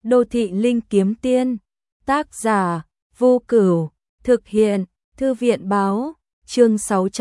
Đô thị linh kiếm tiên, tác giả, Vô Cửu, thực hiện, Thư viện báo, chương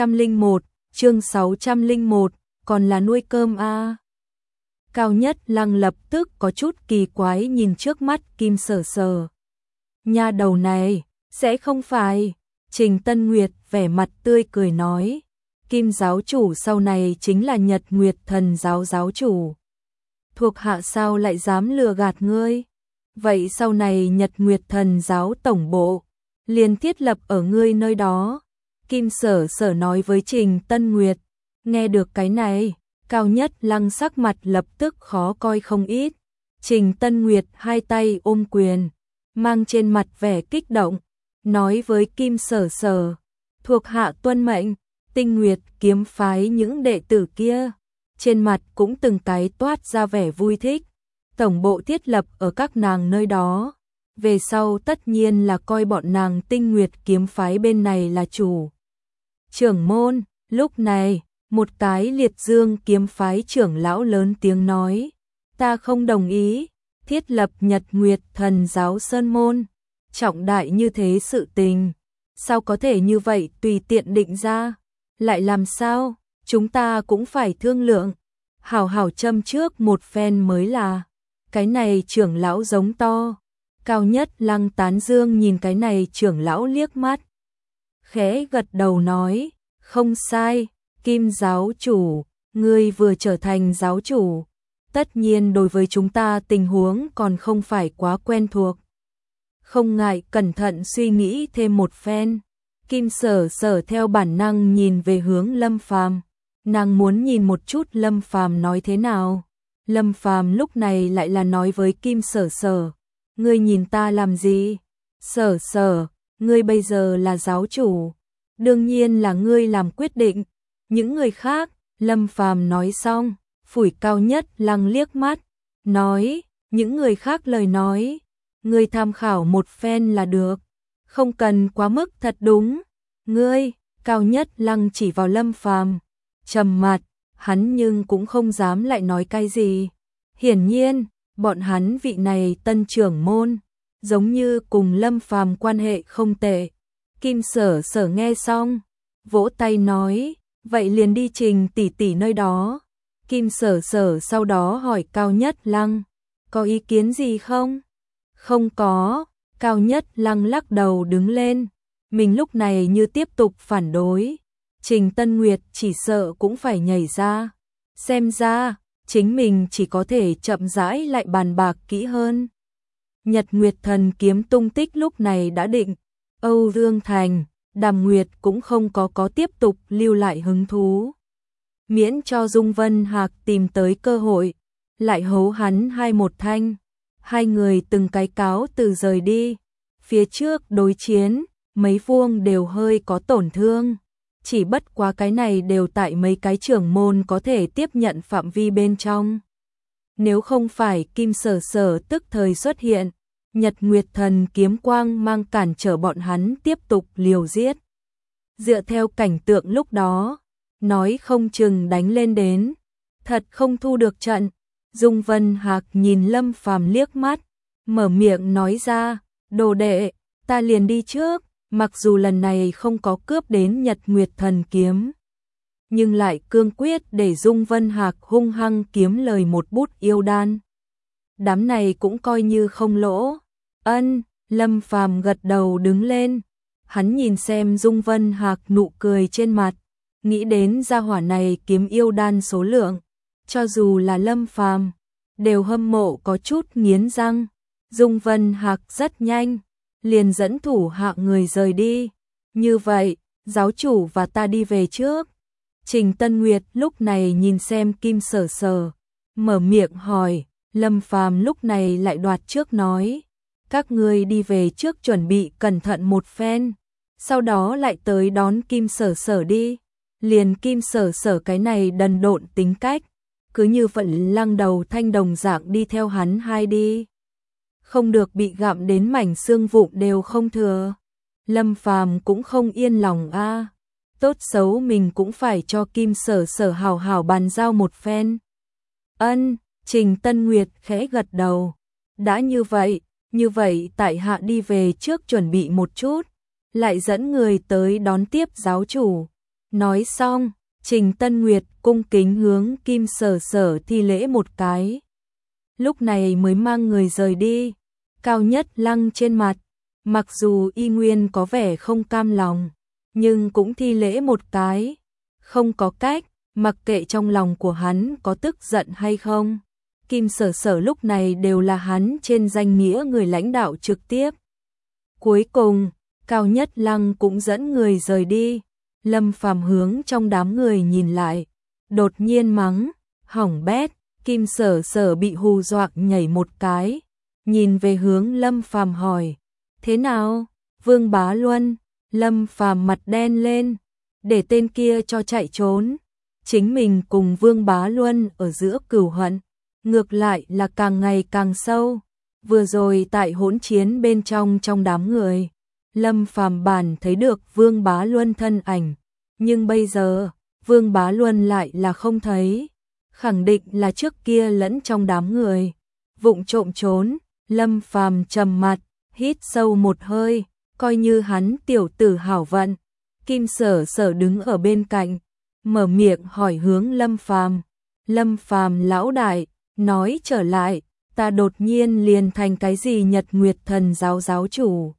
601, còn là nuôi cơm a. Cao Nhất Lăng lập tức có chút kỳ quái nhìn trước mắt Kim Sở Sở. Nha đầu này, sẽ không phải. Trình Tân Nguyệt vẻ mặt tươi cười nói, Kim giáo chủ sau này chính là Nhật Nguyệt Thần giáo giáo chủ. Thuộc hạ sao lại dám lừa gạt ngươi? Vậy sau này Nhật Nguyệt Thần giáo tổng bộ liền thiết lập ở ngươi nơi đó. Kim Sở Sở nói với Trình Tân Nguyệt. Nghe được cái này, Cao Nhất Lăng sắc mặt lập tức khó coi không ít. Trình Tân Nguyệt hai tay ôm quyền, mang trên mặt vẻ kích động, nói với Kim Sở Sở, thuộc hạ tuân mệnh. Tinh Nguyệt kiếm phái những đệ tử kia, trên mặt cũng từng cái toát ra vẻ vui thích. Tổng bộ thiết lập ở các nàng nơi đó, về sau tất nhiên là coi bọn nàng Tinh Nguyệt kiếm phái bên này là chủ. Trưởng môn, lúc này, một cái Liệt Dương kiếm phái trưởng lão lớn tiếng nói, ta không đồng ý, thiết lập Nhật Nguyệt Thần giáo sơn môn, trọng đại như thế sự tình, sao có thể như vậy tùy tiện định ra, lại làm sao, chúng ta cũng phải thương lượng, hảo hảo châm trước một phen mới là. Cái này trưởng lão giống to. Cao Nhất Lăng tán dương nhìn cái này trưởng lão liếc mắt, khẽ gật đầu nói, không sai, Kim giáo chủ, ngươi vừa trở thành giáo chủ, tất nhiên đối với chúng ta tình huống còn không phải quá quen thuộc. Không ngại cẩn thận suy nghĩ thêm một phen. Kim Sở Sở theo bản năng nhìn về hướng Lâm Phàm, nàng muốn nhìn một chút Lâm Phàm nói thế nào. Lâm Phàm lúc này lại là nói với Kim Sở Sở, ngươi nhìn ta làm gì? Sở Sở, ngươi bây giờ là giáo chủ, đương nhiên là ngươi làm quyết định. Những người khác, Lâm Phàm nói xong, phủi Cao Nhất Lăng liếc mắt, nói, những người khác lời nói, ngươi tham khảo một phen là được, không cần quá mức thật đúng. Ngươi, Cao Nhất Lăng chỉ vào Lâm Phàm, trầm mặt, hắn nhưng cũng không dám lại nói cái gì. Hiển nhiên, bọn hắn vị này tân trưởng môn, giống như cùng Lâm Phàm quan hệ không tệ. Kim Sở Sở nghe xong, vỗ tay nói, vậy liền đi Trình tỷ tỷ nơi đó. Kim Sở Sở sau đó hỏi Cao Nhất Lăng, có ý kiến gì không? Không có, Cao Nhất Lăng lắc đầu đứng lên, mình lúc này như tiếp tục phản đối. Trình Tân Nguyệt chỉ sợ cũng phải nhảy ra. Xem ra, chính mình chỉ có thể chậm rãi lại bàn bạc kỹ hơn. Nhật Nguyệt Thần kiếm tung tích lúc này đã định. Âu Dương Thành, Đàm Nguyệt cũng không có tiếp tục lưu lại hứng thú. Miễn cho Dung Vân Hạc tìm tới cơ hội, lại hấu hắn hai một thanh. Hai người từng cái cáo từ rời đi. Phía trước đối chiến, mấy vuông đều hơi có tổn thương. Chỉ bất quá cái này đều tại mấy cái trưởng môn có thể tiếp nhận phạm vi bên trong. Nếu không phải Kim Sở Sở tức thời xuất hiện, Nhật Nguyệt Thần kiếm quang mang cản trở bọn hắn tiếp tục liều giết. Dựa theo cảnh tượng lúc đó, nói không chừng đánh lên đến, thật không thu được trận. Dung Vân Hạc nhìn Lâm Phàm liếc mắt, mở miệng nói ra, đồ đệ, ta liền đi trước. Mặc dù lần này không có cướp đến Nhật Nguyệt Thần kiếm, nhưng lại cương quyết để Dung Vân Hạc hung hăng kiếm lời một bút yêu đan. Đám này cũng coi như không lỗ. Ân, Lâm Phàm gật đầu đứng lên. Hắn nhìn xem Dung Vân Hạc nụ cười trên mặt, nghĩ đến gia hỏa này kiếm yêu đan số lượng, cho dù là Lâm Phàm đều hâm mộ có chút nghiến răng. Dung Vân Hạc rất nhanh liền dẫn thủ hạ người rời đi. Như vậy, giáo chủ và ta đi về trước. Trình Tân Nguyệt lúc này nhìn xem Kim Sở Sở, mở miệng hỏi. Lâm Phàm lúc này lại đoạt trước nói, các ngươi đi về trước chuẩn bị cẩn thận một phen, sau đó lại tới đón Kim Sở Sở đi. Liền Kim Sở Sở cái này đần độn tính cách, cứ như vận lăng đầu thanh đồng dạng đi theo hắn hai đi. Không được bị gặm đến mảnh xương vụn đều không thừa. Lâm Phàm cũng không yên lòng a, tốt xấu mình cũng phải cho Kim Sở Sở hảo hảo bàn giao một phen. Ân, Trình Tân Nguyệt khẽ gật đầu, Đã như vậy tại hạ đi về trước chuẩn bị một chút, lại dẫn người tới đón tiếp giáo chủ. Nói xong, Trình Tân Nguyệt cung kính hướng Kim Sở Sở thi lễ một cái. Lúc này mới mang người rời đi. Cao Nhất Lăng trên mặt, mặc dù y nguyên có vẻ không cam lòng, nhưng cũng thi lễ một cái. Không có cách, mặc kệ trong lòng của hắn có tức giận hay không. Kim Sở Sở lúc này đều là hắn trên danh nghĩa người lãnh đạo trực tiếp. Cuối cùng, Cao Nhất Lăng cũng dẫn người rời đi. Lâm Phàm hướng trong đám người nhìn lại, đột nhiên mắng, hỏng bét. Kim Sở Sở bị hù dọa nhảy một cái, nhìn về hướng Lâm Phàm hỏi, thế nào, Vương Bá Luân? Lâm Phàm mặt đen lên, để tên kia cho chạy trốn. Chính mình cùng Vương Bá Luân ở giữa cửu hận, ngược lại là càng ngày càng sâu. Vừa rồi tại hỗn chiến bên trong đám người, Lâm Phàm bản thấy được Vương Bá Luân thân ảnh, nhưng bây giờ, Vương Bá Luân lại là không thấy. Khẳng định là trước kia lẫn trong đám người, vụng trộm trốn. Lâm Phàm trầm mặt, hít sâu một hơi, coi như hắn tiểu tử hảo vận. Kim Sở Sở đứng ở bên cạnh, mở miệng hỏi hướng Lâm Phàm. Lâm Phàm lão đại, nói trở lại, ta đột nhiên liền thành cái gì Nhật Nguyệt Thần giáo giáo chủ?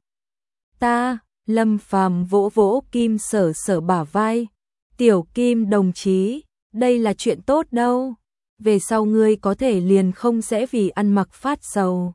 Ta, Lâm Phàm vỗ vỗ Kim Sở Sở bả vai, tiểu Kim đồng chí, đây là chuyện tốt đâu, về sau ngươi có thể liền không sẽ vì ăn mặc phát sầu.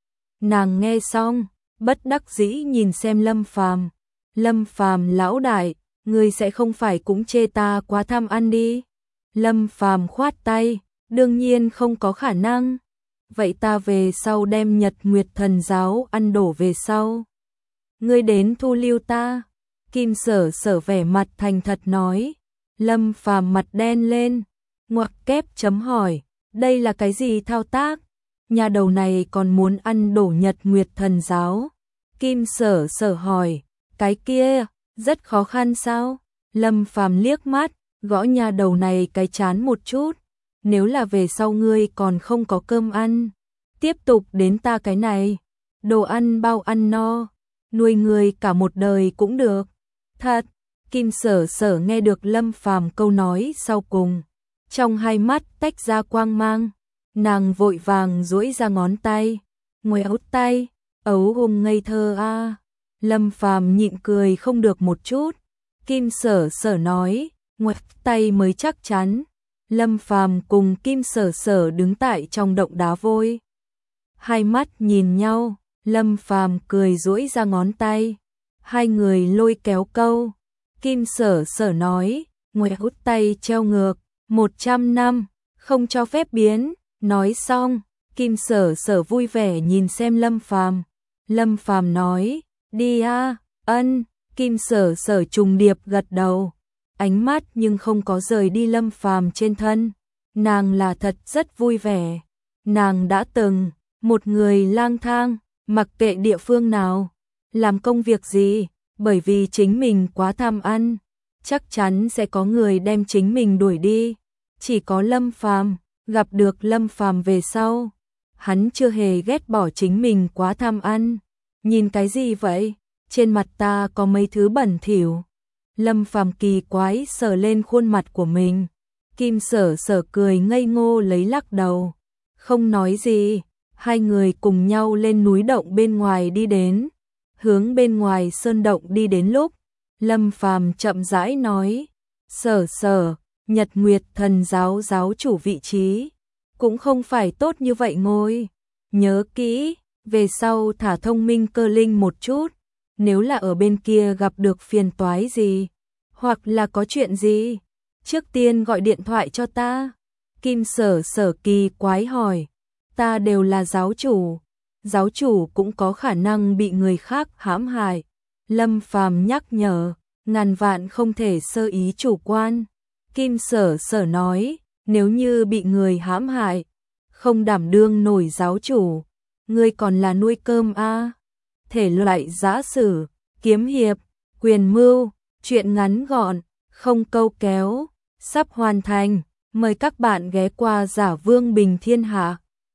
Nàng nghe xong, bất đắc dĩ nhìn xem Lâm Phàm. Lâm Phàm lão đại, ngươi sẽ không phải cũng chê ta quá tham ăn đi? Lâm Phàm khoát tay, đương nhiên không có khả năng. Vậy ta về sau đem Nhật Nguyệt Thần giáo ăn đổ về sau, ngươi đến thu lưu ta. Kim Sở Sở vẻ mặt thành thật nói. Lâm Phàm mặt đen lên, ngoặc kép chấm hỏi, đây là cái gì thao tác? Nhà đầu này còn muốn ăn đổ Nhật Nguyệt Thần giáo? Kim Sở Sở hỏi, cái kia, rất khó khăn sao? Lâm Phàm liếc mắt, gõ nhà đầu này cái chán một chút, nếu là về sau ngươi còn không có cơm ăn, tiếp tục đến ta cái này, đồ ăn bao ăn no, nuôi người cả một đời cũng được. Thật. Kim Sở Sở nghe được Lâm Phàm câu nói sau cùng, trong hai mắt tách ra quang mang, nàng vội vàng duỗi ra ngón tay, ngoéo tay, ấu hùng ngây thơ a. Lâm Phàm nhịn cười không được một chút. Kim Sở Sở nói, ngoéo tay mới chắc chắn. Lâm Phàm cùng Kim Sở Sở đứng tại trong động đá vôi, hai mắt nhìn nhau. Lâm Phàm cười duỗi ra ngón tay, hai người lôi kéo câu. Kim Sở Sở nói, ngoéo tay treo ngược, 100 năm, không cho phép biến. Nói xong, Kim Sở Sở vui vẻ nhìn xem Lâm Phàm. Lâm Phàm nói, đi a. Ân. Kim Sở Sở trùng điệp gật đầu, ánh mắt nhưng không có rời đi Lâm Phàm trên thân. Nàng là thật rất vui vẻ. Nàng đã từng một người lang thang, mặc kệ địa phương nào, làm công việc gì, bởi vì chính mình quá tham ăn, chắc chắn sẽ có người đem chính mình đuổi đi. Chỉ có Lâm Phàm, gặp được Lâm Phàm về sau, hắn chưa hề ghét bỏ chính mình quá tham ăn. Nhìn cái gì vậy? Trên mặt ta có mấy thứ bẩn thỉu. Lâm Phàm kỳ quái sờ lên khuôn mặt của mình. Kim Sở Sở cười ngây ngô lấy lắc đầu, không nói gì. Hai người cùng nhau lên núi động bên ngoài đi đến. Hướng bên ngoài sơn động đi đến lúc, Lâm Phàm chậm rãi nói, Sở Sở, Nhật Nguyệt Thần giáo giáo chủ vị trí cũng không phải tốt như vậy ngôi. Nhớ kỹ, về sau thả thông minh cơ linh một chút, nếu là ở bên kia gặp được phiền toái gì, hoặc là có chuyện gì, trước tiên gọi điện thoại cho ta. Kim Sở Sở kỳ quái hỏi, ta đều là giáo chủ cũng có khả năng bị người khác hãm hại. Lâm Phàm nhắc nhở, ngàn vạn không thể sơ ý chủ quan. Kim Sở Sở nói, nếu như bị người hãm hại, không đảm đương nổi giáo chủ, ngươi còn là nuôi cơm a. Thể loại giã sử, kiếm hiệp, quyền mưu, truyện ngắn gọn, không câu kéo, sắp hoàn thành. Mời các bạn ghé qua Giả Vương Bình Thiên Hạ.